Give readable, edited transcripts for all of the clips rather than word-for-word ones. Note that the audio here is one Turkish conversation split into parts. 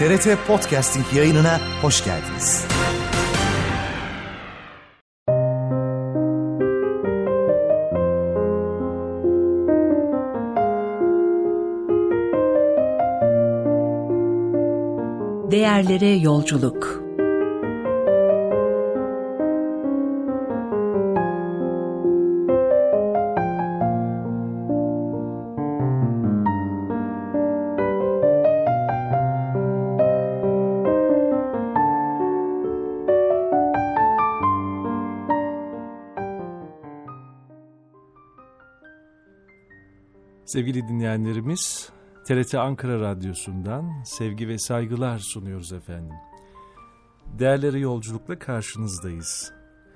TRT Podcasting yayınına hoş geldiniz. Değerlere yolculuk. Sevgili dinleyenlerimiz, TRT Ankara Radyosu'ndan sevgi ve saygılar sunuyoruz efendim. Değerlere yolculukla karşınızdayız.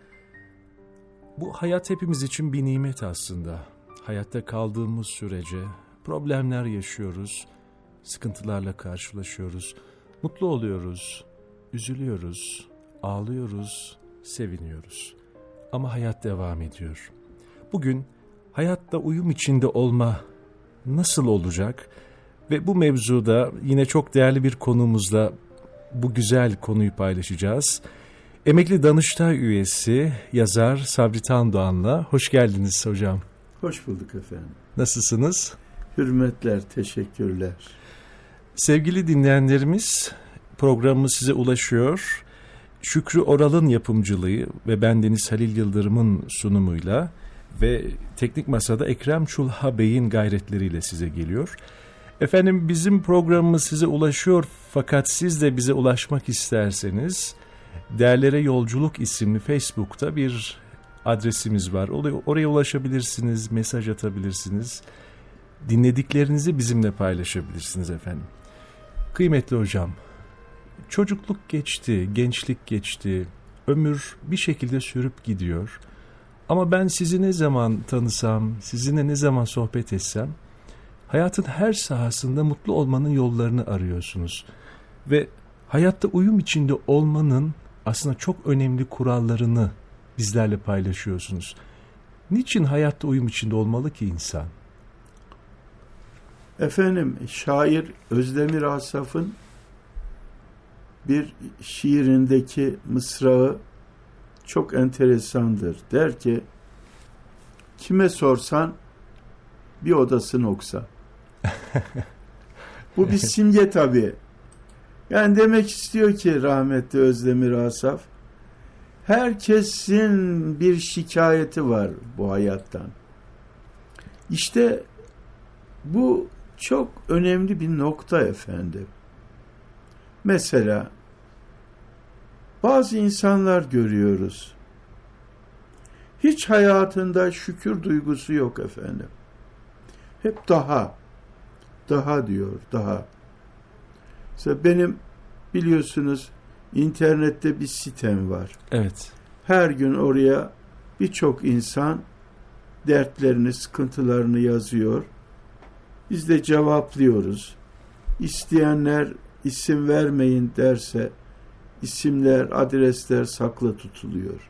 Bu hayat hepimiz için bir nimet aslında. Hayatta kaldığımız sürece problemler yaşıyoruz, sıkıntılarla karşılaşıyoruz, mutlu oluyoruz, üzülüyoruz, ağlıyoruz, seviniyoruz. Ama hayat devam ediyor. Bugün hayatta uyum içinde olma nasıl olacak? Ve bu mevzuda yine çok değerli bir konuğumuzla bu güzel konuyu paylaşacağız. Emekli Danıştay üyesi, yazar Sabri Tandoğan'la hoş geldiniz hocam. Hoş bulduk efendim. Nasılsınız? Hürmetler, teşekkürler. Sevgili dinleyenlerimiz, programımız size ulaşıyor. Şükrü Oral'ın yapımcılığı ve bendeniz Halil Yıldırım'ın sunumuyla ve Teknik Masa'da Ekrem Çulha Bey'in gayretleriyle size geliyor. Efendim bizim programımız size ulaşıyor fakat siz de bize ulaşmak isterseniz Değerlere Yolculuk isimli Facebook'ta bir adresimiz var. Oraya ulaşabilirsiniz, mesaj atabilirsiniz. Dinlediklerinizi bizimle paylaşabilirsiniz efendim. Kıymetli hocam, çocukluk geçti, gençlik geçti, ömür bir şekilde sürüp gidiyor. Ama ben sizi ne zaman tanısam, sizinle ne zaman sohbet etsem, hayatın her sahasında mutlu olmanın yollarını arıyorsunuz. Ve hayatta uyum içinde olmanın aslında çok önemli kurallarını bizlerle paylaşıyorsunuz. Niçin hayatta uyum içinde olmalı ki insan? Efendim, şair Özdemir Asaf'ın bir şiirindeki mısrağı çok enteresandır. Der ki, kime sorsan bir odasını oksa. Bu bir simge tabii. Yani demek istiyor ki rahmetli Özdemir Asaf, herkesin bir şikayeti var bu hayattan. İşte bu çok önemli bir nokta efendim. Mesela bazı insanlar görüyoruz. Hiç hayatında şükür duygusu yok efendim. Hep daha diyor, daha. Mesela benim biliyorsunuz internette bir sitem var. Evet. Her gün oraya birçok insan dertlerini, sıkıntılarını yazıyor. Biz de cevaplıyoruz. İsteyenler isim vermeyin derse isimler, adresler saklı tutuluyor.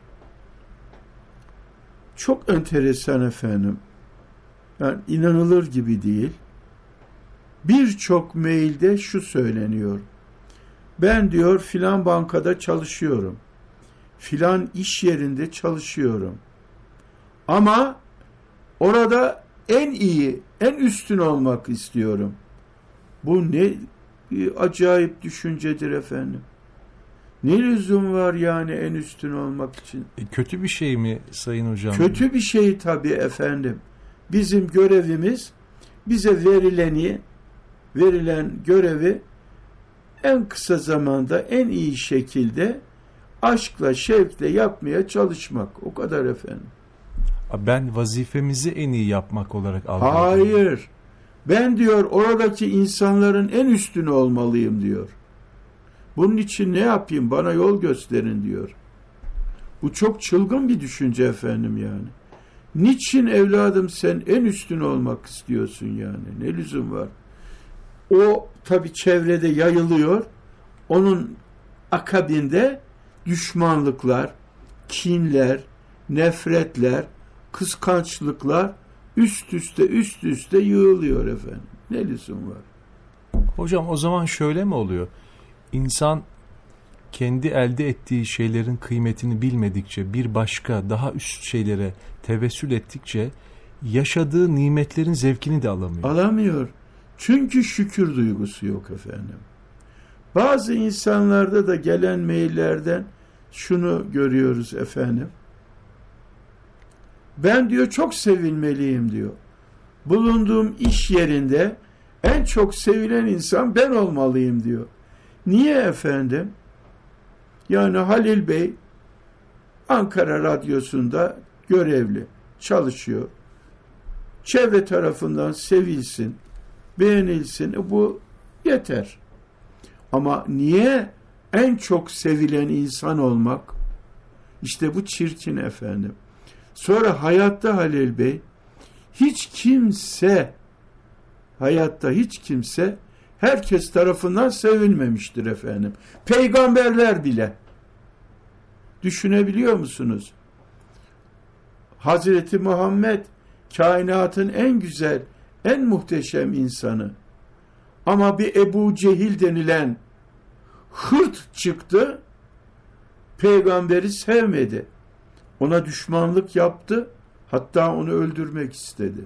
Çok enteresan efendim. Yani inanılır gibi değil. Birçok mailde şu söyleniyor. Ben diyor filan bankada çalışıyorum. Filan iş yerinde çalışıyorum. Ama orada en iyi, en üstün olmak istiyorum. Bu ne acayip düşüncedir efendim. Ne lüzum var yani en üstün olmak için? Kötü bir şey mi sayın hocam? Kötü bir şey tabii efendim. Bizim görevimiz bize verilen görevi en kısa zamanda en iyi şekilde aşkla, şevkle yapmaya çalışmak. O kadar efendim. Ben vazifemizi en iyi yapmak olarak algılıyorum. Hayır. Ben diyor oradaki insanların en üstünü olmalıyım diyor. Bunun için ne yapayım? Bana yol gösterin diyor. Bu çok çılgın bir düşünce efendim yani. Niçin evladım sen en üstün olmak istiyorsun yani? Ne lüzum var? O tabii çevrede yayılıyor. Onun akabinde düşmanlıklar, kinler, nefretler, kıskançlıklar üst üste yığılıyor efendim. Ne lüzum var? Hocam o zaman şöyle mi oluyor? İnsan kendi elde ettiği şeylerin kıymetini bilmedikçe, bir başka daha üst şeylere tevessül ettikçe yaşadığı nimetlerin zevkini de alamıyor. Alamıyor. Çünkü şükür duygusu yok efendim. Bazı insanlarda da gelen maillerden şunu görüyoruz efendim. Ben diyor çok sevilmeliyim diyor. Bulunduğum iş yerinde en çok sevilen insan ben olmalıyım diyor. Niye efendim? Yani Halil Bey Ankara Radyosu'nda görevli, çalışıyor. Çevre tarafından sevilsin, beğenilsin, bu yeter. Ama niye en çok sevilen insan olmak? İşte bu çirkin efendim. Sonra hayatta Halil Bey, hayatta hiç kimse herkes tarafından sevilmemiştir efendim. Peygamberler bile. Düşünebiliyor musunuz? Hazreti Muhammed kainatın en güzel, en muhteşem insanı. Ama bir Ebu Cehil denilen hırt çıktı, peygamberi sevmedi. Ona düşmanlık yaptı, hatta onu öldürmek istedi.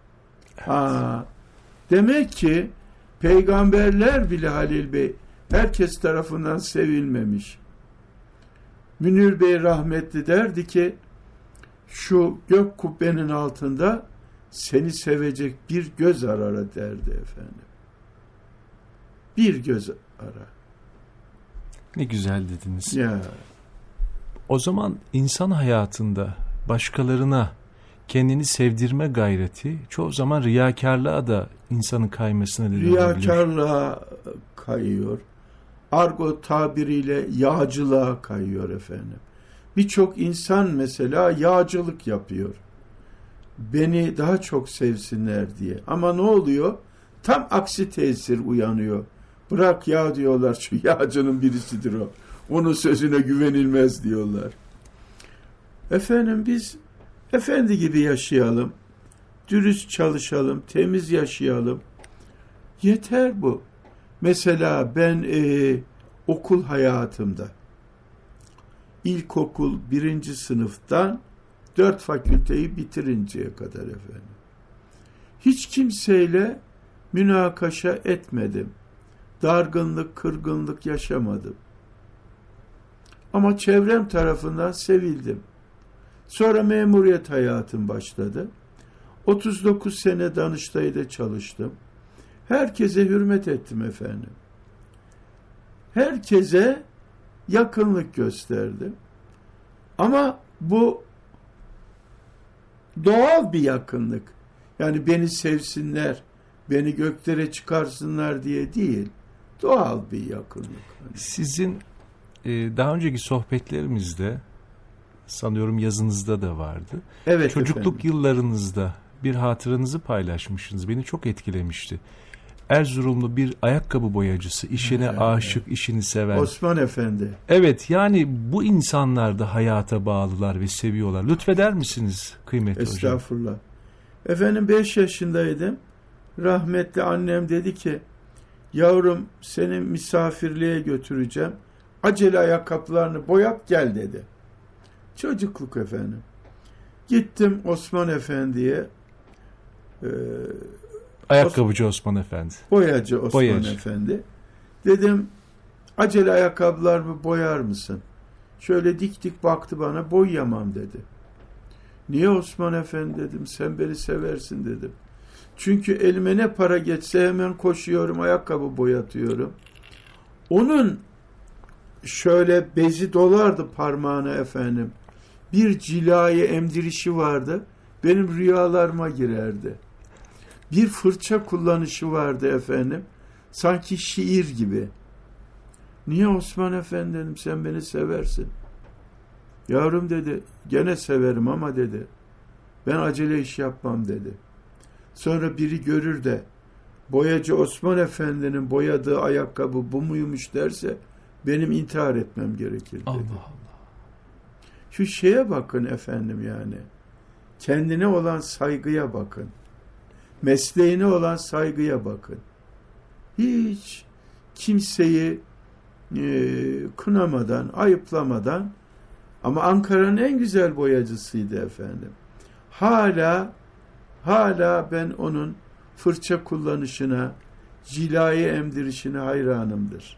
Demek ki peygamberler bile Halil Bey herkes tarafından sevilmemiş. Münir Bey rahmetli derdi ki, şu gök kubbenin altında seni sevecek bir göz arar derdi efendim. Bir göz ara. Ne güzel dediniz. Ya. O zaman insan hayatında başkalarına kendini sevdirme gayreti çoğu zaman riyakarlığa da insanın kaymasına neden olabilir. Riyakarlığa kayıyor. Argo tabiriyle yağcılığa kayıyor efendim. Birçok insan mesela yağcılık yapıyor. Beni daha çok sevsinler diye. Ama ne oluyor? Tam aksi tesir uyanıyor. Bırak ya diyorlar, şu yağcının birisidir o. Onun sözüne güvenilmez diyorlar. Efendim biz efendi gibi yaşayalım. Dürüst çalışalım, temiz yaşayalım. Yeter bu. Mesela ben okul hayatımda ilkokul 1. sınıftan 4 fakülteyi bitirinceye kadar efendim. Hiç kimseyle münakaşa etmedim. Dargınlık, kırgınlık yaşamadım. Ama çevrem tarafından sevildim. Sonra memuriyet hayatım başladı. 39 sene Danıştay'da çalıştım. Herkese hürmet ettim efendim. Herkese yakınlık gösterdim. Ama bu doğal bir yakınlık. Yani beni sevsinler, beni göklere çıkarsınlar diye değil. Doğal bir yakınlık. Sizin daha önceki sohbetlerimizde, sanıyorum yazınızda da vardı. Evet, çocukluk efendim. Yıllarınızda bir hatıranızı paylaşmışsınız. Beni çok etkilemişti. Erzurumlu bir ayakkabı boyacısı, işine aşık, işini seven. Osman Efendi. Evet, yani bu insanlar da hayata bağlılar ve seviyorlar. Lütfeder misiniz kıymetli hocam? Estağfurullah. Efendim 5 yaşındaydım. Rahmetli annem dedi ki, yavrum seni misafirliğe götüreceğim. Acele ayakkabılarını boyap gel dedi. Çocukluk efendim. Gittim Osman Efendi'ye. Ayakkabıcı Osman Efendi. Boyacı Osman Boyacı. Efendi. Dedim acele ayakkabılarımı boyar mısın? Şöyle dik dik baktı bana, boyayamam dedi. Niye Osman Efendi dedim, sen beni seversin dedim. Çünkü elime ne para geçse hemen koşuyorum, ayakkabı boyatıyorum. Onun şöyle bezi dolardı parmağına efendim. Bir cilayı emdirişi vardı. Benim rüyalarıma girerdi. Bir fırça kullanışı vardı efendim. Sanki şiir gibi. Niye Osman Efendi dedim, sen beni seversin. Yavrum dedi, gene severim ama dedi, ben acele iş yapmam dedi. Sonra biri görür de boyacı Osman Efendi'nin boyadığı ayakkabı bu muymuş derse benim intihar etmem gerekir dedi. Allah Allah. Şu şeye bakın efendim yani. Kendine olan saygıya bakın. Mesleğine olan saygıya bakın. Hiç kimseyi kınamadan, ayıplamadan, ama Ankara'nın en güzel boyacısıydı efendim. Hala ben onun fırça kullanışına, cilayı emdirişine hayranımdır.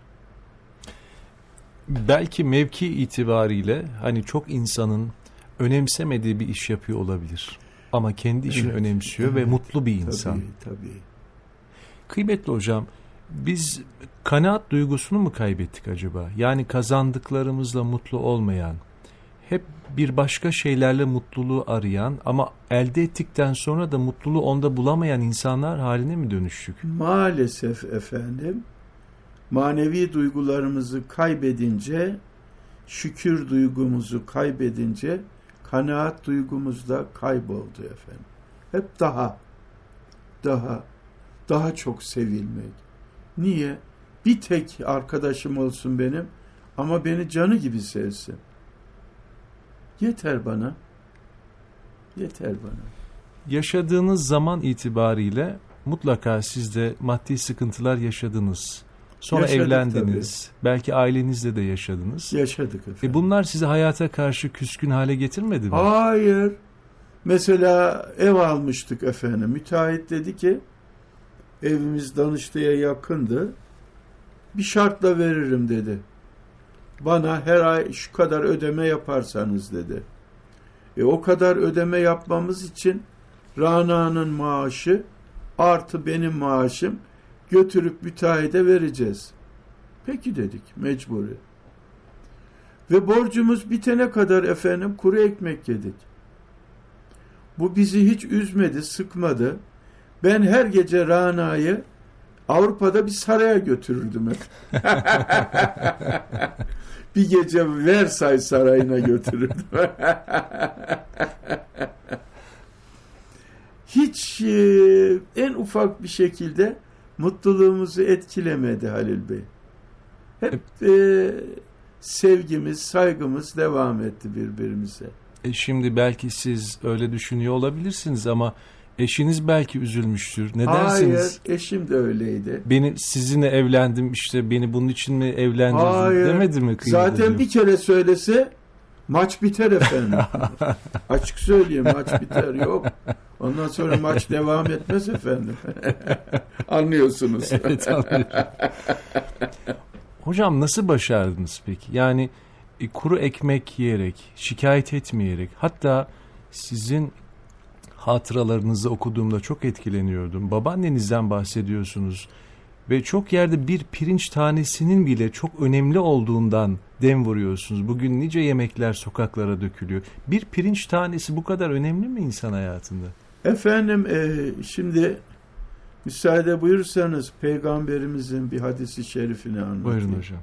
Belki mevki itibariyle hani çok insanın önemsemediği bir iş yapıyor olabilir. Ama kendi işini önemsiyor ve mutlu bir insan. Tabii. Kıymetli hocam, biz kanaat duygusunu mu kaybettik acaba? Yani kazandıklarımızla mutlu olmayan, hep bir başka şeylerle mutluluğu arayan ama elde ettikten sonra da mutluluğu onda bulamayan insanlar haline mi dönüştük? Maalesef efendim, manevi duygularımızı kaybedince, şükür duygumuzu kaybedince, kanaat duygumuz da kayboldu efendim. Hep daha çok sevilmek. Niye? Bir tek arkadaşım olsun benim ama beni canı gibi sevsin. Yeter bana. Yaşadığınız zaman itibariyle mutlaka siz de maddi sıkıntılar yaşadınız. Sonra Yaşadık evlendiniz. Tabii. Belki ailenizle de yaşadınız. Yaşadık efendim. Bunlar sizi hayata karşı küskün hale getirmedi mi? Hayır. Mesela ev almıştık efendim. Müteahhit dedi ki, evimiz Danışlı'ya yakındı, bir şartla veririm dedi. Bana her ay şu kadar ödeme yaparsanız dedi. O kadar ödeme yapmamız için Rana'nın maaşı artı benim maaşım götürüp müteahhide vereceğiz. Peki dedik, mecburi. Ve borcumuz bitene kadar efendim kuru ekmek yedik. Bu bizi hiç üzmedi, sıkmadı. Ben her gece Rana'yı Avrupa'da bir saraya götürürdüm. Bir gece Versailles Sarayı'na götürürdüm. Hiç en ufak bir şekilde mutluluğumuzu etkilemedi Halil Bey. Hep sevgimiz, saygımız devam etti birbirimize. Şimdi belki siz öyle düşünüyor olabilirsiniz ama eşiniz belki üzülmüştür. Ne dersiniz? Hayır, eşim de öyleydi. Sizinle evlendim, işte beni bunun için mi evlendirdin demedi mi? Zaten bir kere söylese maç biter efendim. Açık söyleyeyim, maç biter, yok. Ondan sonra maç devam etmez efendim. Anlıyorsunuz. Evet, anlıyorum. Hocam nasıl başardınız peki? Yani kuru ekmek yiyerek, şikayet etmeyerek, hatta sizin hatıralarınızı okuduğumda çok etkileniyordum. Babaannenizden bahsediyorsunuz ve çok yerde bir pirinç tanesinin bile çok önemli olduğundan dem vuruyorsunuz. Bugün nice yemekler sokaklara dökülüyor. Bir pirinç tanesi bu kadar önemli mi insan hayatında? Efendim şimdi müsaade buyursanız Peygamberimizin bir hadisi şerifini anlatayım. Buyurun hocam.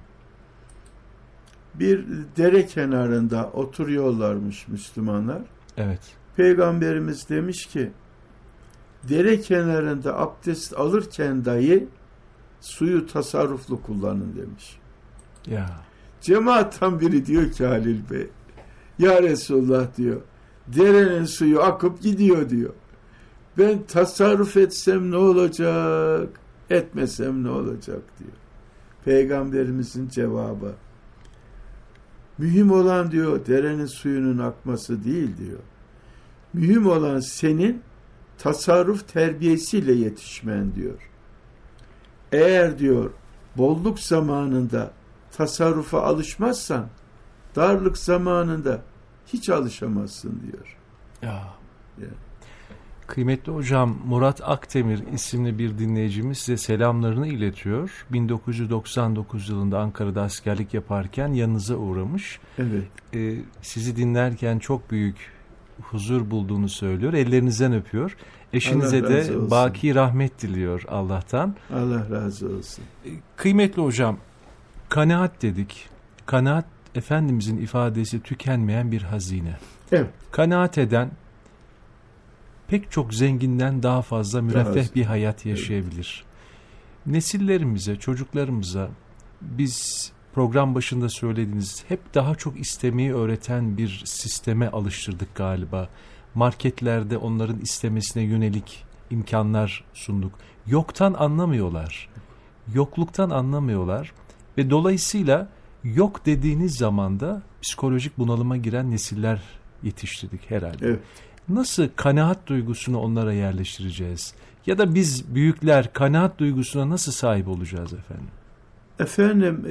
Bir dere kenarında oturuyorlarmış Müslümanlar. Evet. Peygamberimiz demiş ki, dere kenarında abdest alırken dahi suyu tasarruflu kullanın demiş. Ya. Cemaattan biri diyor ki Halil Bey, ya Resulullah diyor, derenin suyu akıp gidiyor diyor. Ben tasarruf etsem ne olacak, etmesem ne olacak diyor. Peygamberimizin cevabı, mühim olan diyor derenin suyunun akması değil diyor. Mühim olan senin tasarruf terbiyesiyle yetişmen diyor. Eğer diyor bolluk zamanında tasarrufa alışmazsan darlık zamanında hiç alışamazsın diyor. Ya. Kıymetli hocam, Murat Akdemir isimli bir dinleyicimiz size selamlarını iletiyor. 1999 yılında Ankara'da askerlik yaparken yanınıza uğramış. Evet. Sizi dinlerken çok büyük huzur bulduğunu söylüyor. Ellerinizden öpüyor. Eşinize de baki rahmet diliyor Allah'tan. Allah razı olsun. Kıymetli hocam, kanaat dedik. Kanaat Efendimizin ifadesi tükenmeyen bir hazine. Evet. Kanaat eden pek çok zenginden daha fazla müreffeh bir hayat yaşayabilir. Evet. Nesillerimize, çocuklarımıza biz program başında söylediğiniz hep daha çok istemeyi öğreten bir sisteme alıştırdık galiba. Marketlerde onların istemesine yönelik imkanlar sunduk. Yoktan anlamıyorlar. Yokluktan anlamıyorlar. Ve dolayısıyla yok dediğiniz zaman da psikolojik bunalıma giren nesiller yetiştirdik herhalde. Evet. Nasıl kanaat duygusunu onlara yerleştireceğiz? Ya da biz büyükler kanaat duygusuna nasıl sahip olacağız efendim? Efendim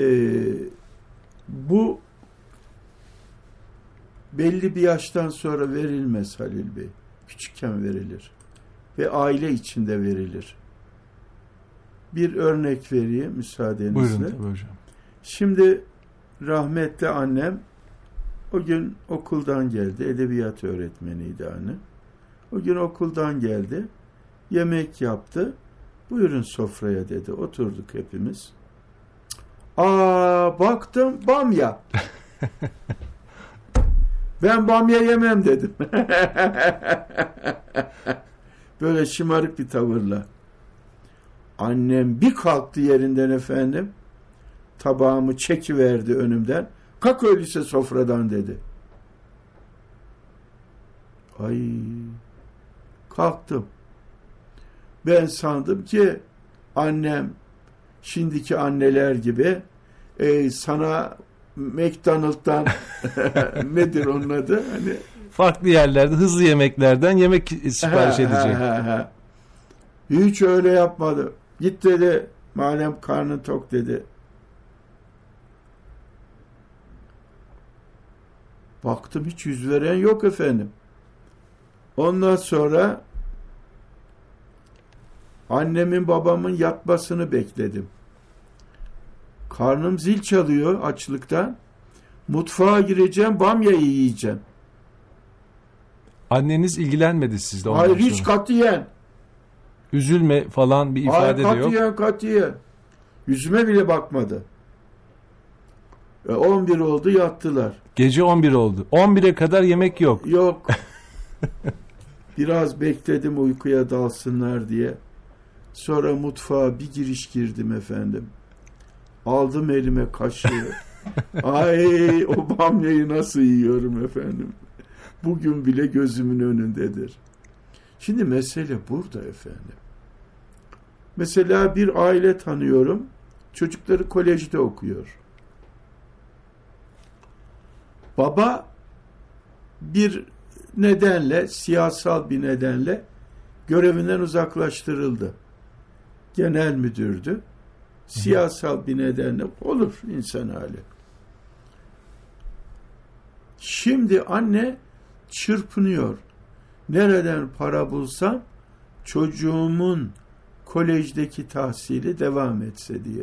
bu belli bir yaştan sonra verilmez Halil Bey. Küçükken verilir. Ve aile içinde verilir. Bir örnek vereyim müsaadenizle. Buyurun tabii hocam. Şimdi rahmetli annem o gün okuldan geldi. Edebiyat öğretmeniydi anne. O gün okuldan geldi. Yemek yaptı. Buyurun sofraya dedi. Oturduk hepimiz. Baktım bamya. Ben bamya yemem dedim. Böyle şımarık bir tavırla. Annem bir kalktı yerinden efendim. Tabağımı çekiverdi önümden. Kalk öyleyse sofradan dedi. Ay, kalktım. Ben sandım ki annem şimdiki anneler gibi sana McDonald'dan nedir onun adı? Hani Farklı yerlerde hızlı yemeklerden yemek sipariş edecek. Hiç öyle yapmadı. Git dedi. Madem karnın tok dedi. Baktım hiç yüz veren yok efendim. Ondan sonra annemin babamın yatmasını bekledim. Karnım zil çalıyor açlıktan. Mutfağa gireceğim, bamyayı yiyeceğim. Anneniz ilgilenmedi sizle ondan Hayır sonra. hiç katiyen. Üzülme falan bir ifade de yok. Katiyen. Yüzüme bile bakmadı. 11 oldu yattılar. Gece 11 oldu. 11'e kadar yemek yok. Yok. Biraz bekledim uykuya dalsınlar diye. Sonra mutfağa bir giriş girdim efendim. Aldım elime kaşığı. Ay o bamyayı nasıl yiyorum efendim. Bugün bile gözümün önündedir. Şimdi mesele burada efendim. Mesela bir aile tanıyorum. Çocukları kolejde okuyor. Baba bir nedenle, siyasal bir nedenle görevinden uzaklaştırıldı. Genel müdürdü. Siyasal bir nedenle olur insan hali. Şimdi anne çırpınıyor. Nereden para bulsam çocuğumun kolejdeki tahsili devam etse diye.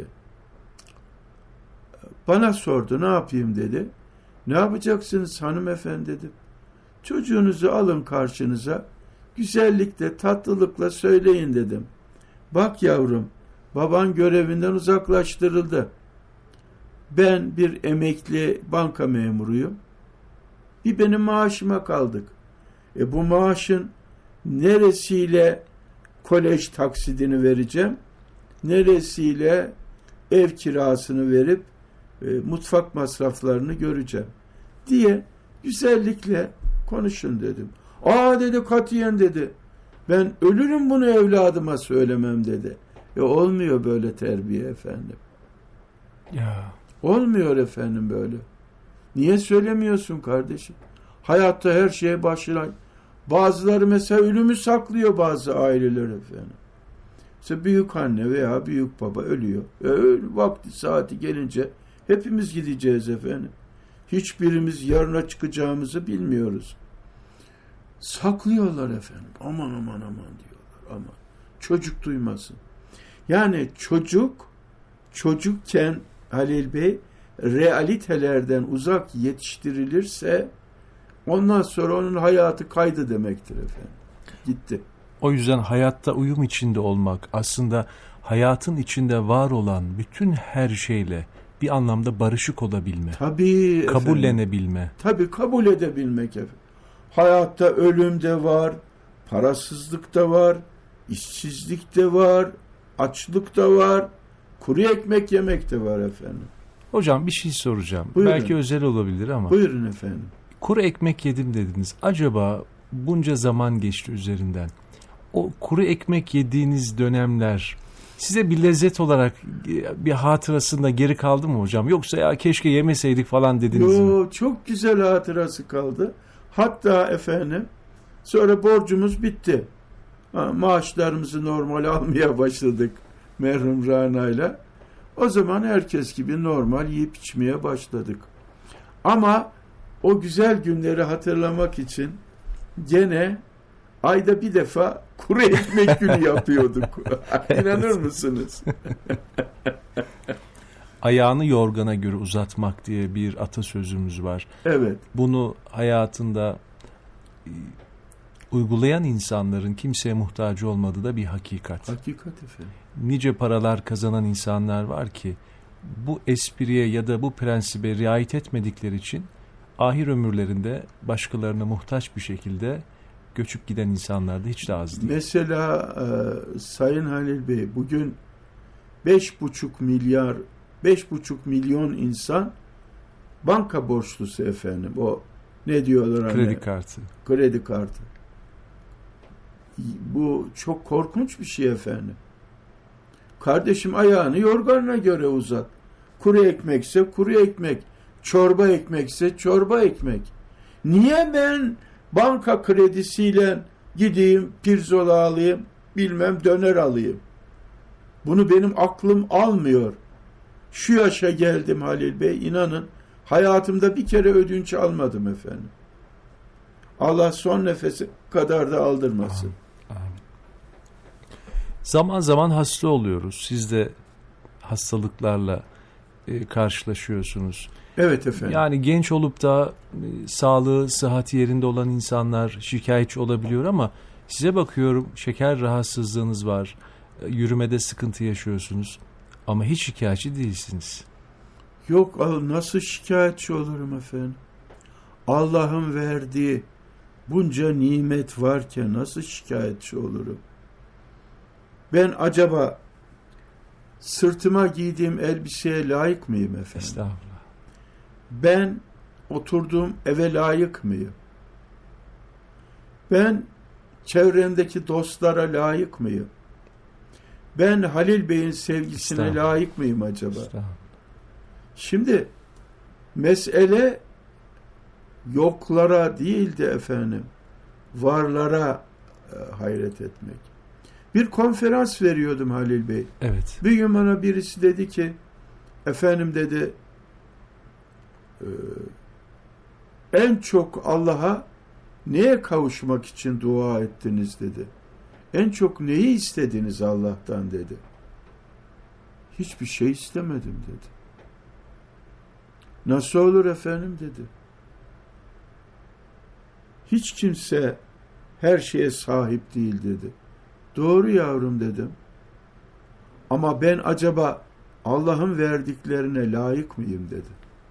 Bana sordu, ne yapayım dedi. Ne yapacaksınız hanımefendi dedim. Çocuğunuzu alın karşınıza, güzellikle, tatlılıkla söyleyin dedim. Bak yavrum, baban görevinden uzaklaştırıldı. Ben bir emekli banka memuruyum. Bir benim maaşıma kaldık. Bu maaşın neresiyle kolej taksidini vereceğim, neresiyle ev kirasını verip mutfak masraflarını göreceğim diye güzellikle konuşun dedim. Dedi katiyen dedi. Ben ölürüm bunu evladıma söylemem dedi. Olmuyor böyle terbiye efendim. Ya. Olmuyor efendim böyle. Niye söylemiyorsun kardeşim? Hayatta her şeye başına. Bazıları mesela ölümü saklıyor bazı aileler efendim. İşte büyük anne veya büyük baba ölüyor. Vakti saati gelince hepimiz gideceğiz efendim. Hiçbirimiz yarına çıkacağımızı bilmiyoruz. Saklıyorlar efendim. Aman diyorlar. Aman. Çocuk duymasın. Yani çocukken Halil Bey realitelerden uzak yetiştirilirse ondan sonra onun hayatı kaydı demektir efendim. Gitti. O yüzden hayatta uyum içinde olmak, aslında hayatın içinde var olan bütün her şeyle bir anlamda barışık olabilme. Tabii kabullenebilme. Efendim. Tabii kabul edebilmek efendim. Hayatta ölüm de var, parasızlık da var, işsizlik de var, açlık da var, kuru ekmek yemek de var efendim. Hocam bir şey soracağım. Buyurun. Belki özel olabilir ama. Buyurun efendim. Kuru ekmek yedim dediniz. Acaba bunca zaman geçti üzerinden. O kuru ekmek yediğiniz dönemler size bir lezzet olarak bir hatırasında geri kaldı mı hocam? Yoksa ya keşke yemeseydik falan dediniz mi? Çok güzel hatırası kaldı. Hatta efendim sonra borcumuz bitti. Maaşlarımızı normal almaya başladık merhum Rana'yla. O zaman herkes gibi normal yiyip içmeye başladık. Ama o güzel günleri hatırlamak için gene ayda bir defa kuru ekmek günü yapıyorduk. İnanır mısınız? Ayağını yorgana göre uzatmak diye bir atasözümüz var. Evet. Bunu hayatında uygulayan insanların kimseye muhtacı olmadığı da bir hakikat. Hakikat efendim. Nice paralar kazanan insanlar var ki bu espriye ya da bu prensibe riayet etmedikleri için ahir ömürlerinde başkalarına muhtaç bir şekilde göçüp giden insanlar da hiç de az değil. Mesela Sayın Halil Bey, bugün 5,5 milyon insan banka borçlusu efendim. O ne diyorlar? Kredi kartı. Kredi kartı. Bu çok korkunç bir şey efendim. Kardeşim ayağını yorganına göre uzat. Kuru ekmekse kuru ekmek, çorba ekmekse çorba ekmek. Niye ben banka kredisiyle gideyim pirzola alayım, bilmem döner alayım? Bunu benim aklım almıyor. Şu yaşa geldim Halil Bey, inanın hayatımda bir kere ödünç almadım efendim. Allah son nefese kadar da aldırmasın. Amin. Zaman zaman hasta oluyoruz. Siz de hastalıklarla karşılaşıyorsunuz. Evet efendim. Yani genç olup da sağlığı, sıhhati yerinde olan insanlar şikayetçi olabiliyor ama size bakıyorum şeker rahatsızlığınız var. Yürümede sıkıntı yaşıyorsunuz ama hiç şikayetçi değilsiniz. Yok, nasıl şikayetçi olurum efendim? Allah'ın verdiği bunca nimet varken nasıl şikayetçi olurum? Ben acaba sırtıma giydiğim elbiseye layık mıyım efendim? Estağfurullah. Ben oturduğum eve layık mıyım? Ben çevremdeki dostlara layık mıyım? Ben Halil Bey'in sevgisine layık mıyım acaba? Şimdi mesele yoklara değil de efendim varlara hayret etmek. Bir konferans veriyordum Halil Bey. Evet. Bir gün bana birisi dedi ki, efendim dedi, en çok Allah'a neye kavuşmak için dua ettiniz dedi. En çok neyi istediniz Allah'tan dedi. Hiçbir şey istemedim dedi. Nasıl olur efendim dedi. Hiç kimse her şeye sahip değil dedi. Doğru yavrum dedim. Ama ben acaba Allah'ın verdiklerine layık mıyım dedi.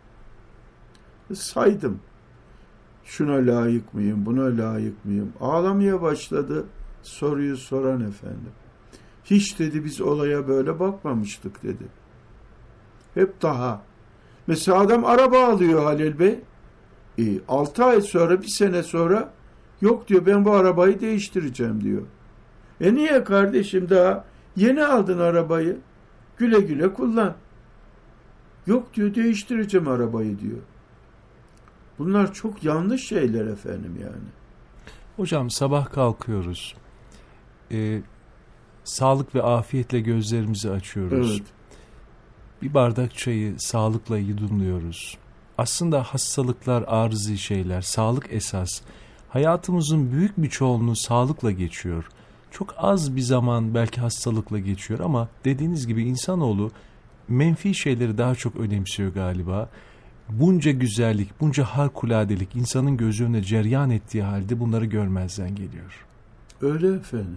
Saydım. Şuna layık mıyım, buna layık mıyım? Ağlamaya başladı soruyu soran efendim. Hiç dedi biz olaya böyle bakmamıştık dedi. Hep daha. Mesela adam araba alıyor Halil Bey. 6 ay sonra, bir sene sonra yok diyor ben bu arabayı değiştireceğim diyor. Niye kardeşim, daha yeni aldın arabayı? Güle güle kullan. Yok diyor değiştireceğim arabayı diyor. Bunlar çok yanlış şeyler efendim yani. Hocam sabah kalkıyoruz. Sağlık ve afiyetle gözlerimizi açıyoruz. Evet. Bir bardak çayı sağlıkla yudumluyoruz. Aslında hastalıklar arızi şeyler, sağlık esas. Hayatımızın büyük bir çoğunluğu sağlıkla geçiyor. Çok az bir zaman belki hastalıkla geçiyor ama dediğiniz gibi insanoğlu menfi şeyleri daha çok önemsiyor galiba. Bunca güzellik, bunca harikuladelik insanın gözü önüne cereyan ettiği halde bunları görmezden geliyor. Öyle efendim.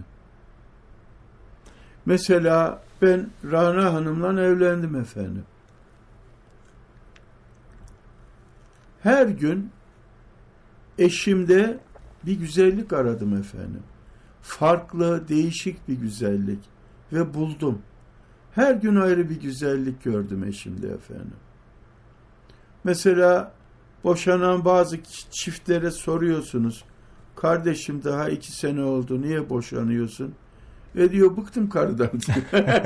Mesela ben Rana Hanım'la evlendim efendim. Her gün eşimde bir güzellik aradım efendim. Farklı, değişik bir güzellik ve buldum. Her gün ayrı bir güzellik gördüm eşimde efendim. Mesela boşanan bazı çiftlere soruyorsunuz. Kardeşim daha 2 sene oldu, niye boşanıyorsun? Diyor bıktım karıdan diyor.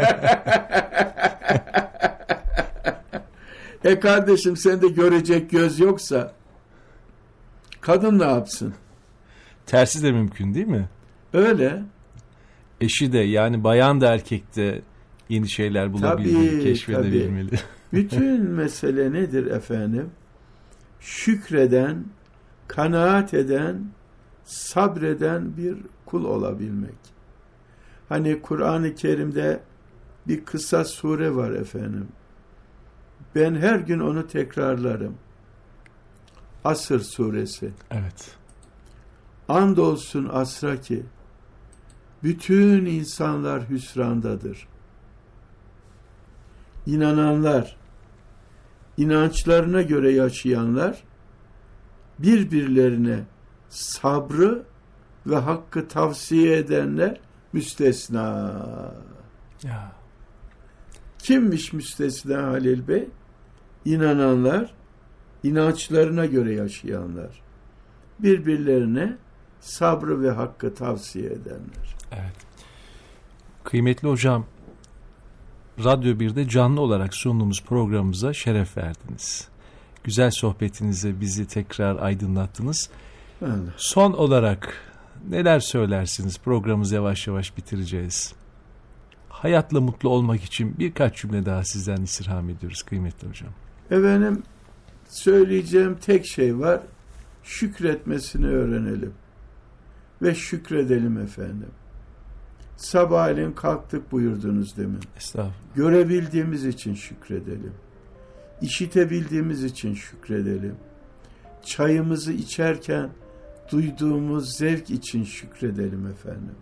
Kardeşim sende görecek göz yoksa kadın ne yapsın? Tersi de mümkün değil mi? Öyle. Eşi de yani bayan da erkek de yeni şeyler bulabilmeli, keşfedebilmeli. Tabii. Bütün mesele nedir efendim? Şükreden, kanaat eden, sabreden bir kul olabilmek. Hani Kur'an-ı Kerim'de bir kısa sure var efendim. Ben her gün onu tekrarlarım. Asr suresi. Evet. Andolsun asra ki bütün insanlar hüsrandadır. İnananlar, inançlarına göre yaşayanlar birbirlerine sabrı ve hakkı tavsiye edenler müstesna. Ya. Kimmiş müstesna Halil Bey? İnananlar, inançlarına göre yaşayanlar. Birbirlerine sabrı ve hakkı tavsiye edenler. Evet. Kıymetli hocam, Radyo 1'de canlı olarak sunduğumuz programımıza şeref verdiniz. Güzel sohbetinize bizi tekrar aydınlattınız. Allah. Son olarak neler söylersiniz? Programımızı yavaş yavaş bitireceğiz. Hayatla mutlu olmak için birkaç cümle daha sizden istirham ediyoruz kıymetli hocam. Efendim, söyleyeceğim tek şey var. Şükretmesini öğrenelim. Ve şükredelim efendim. Sabahleyin kalktık buyurdunuz demin. Estağfurullah. Görebildiğimiz için şükredelim. İşitebildiğimiz için şükredelim. Çayımızı içerken duyduğumuz zevk için şükredelim efendim.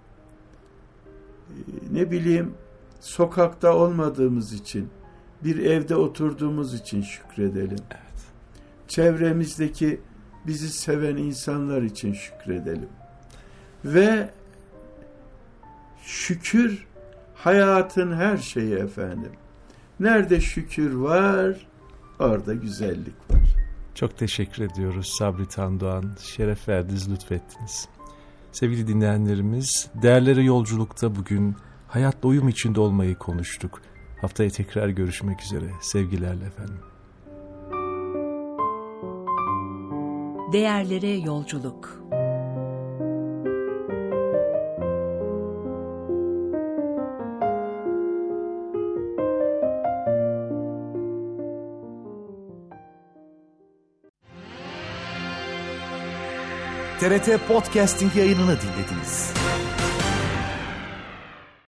Ne bileyim, sokakta olmadığımız için, bir evde oturduğumuz için şükredelim. Evet. Çevremizdeki bizi seven insanlar için şükredelim. Ve şükür hayatın her şeyi efendim. Nerede şükür var, orada güzellik var. Çok teşekkür ediyoruz Sabri Tandoğan. Şeref verdiniz, lütfettiniz. Sevgili dinleyenlerimiz, Değerlere Yolculuk'ta bugün hayatla uyum içinde olmayı konuştuk. Haftaya tekrar görüşmek üzere. Sevgilerle efendim. Değerlere Yolculuk. TRT Podcasting yayınını dinlediniz.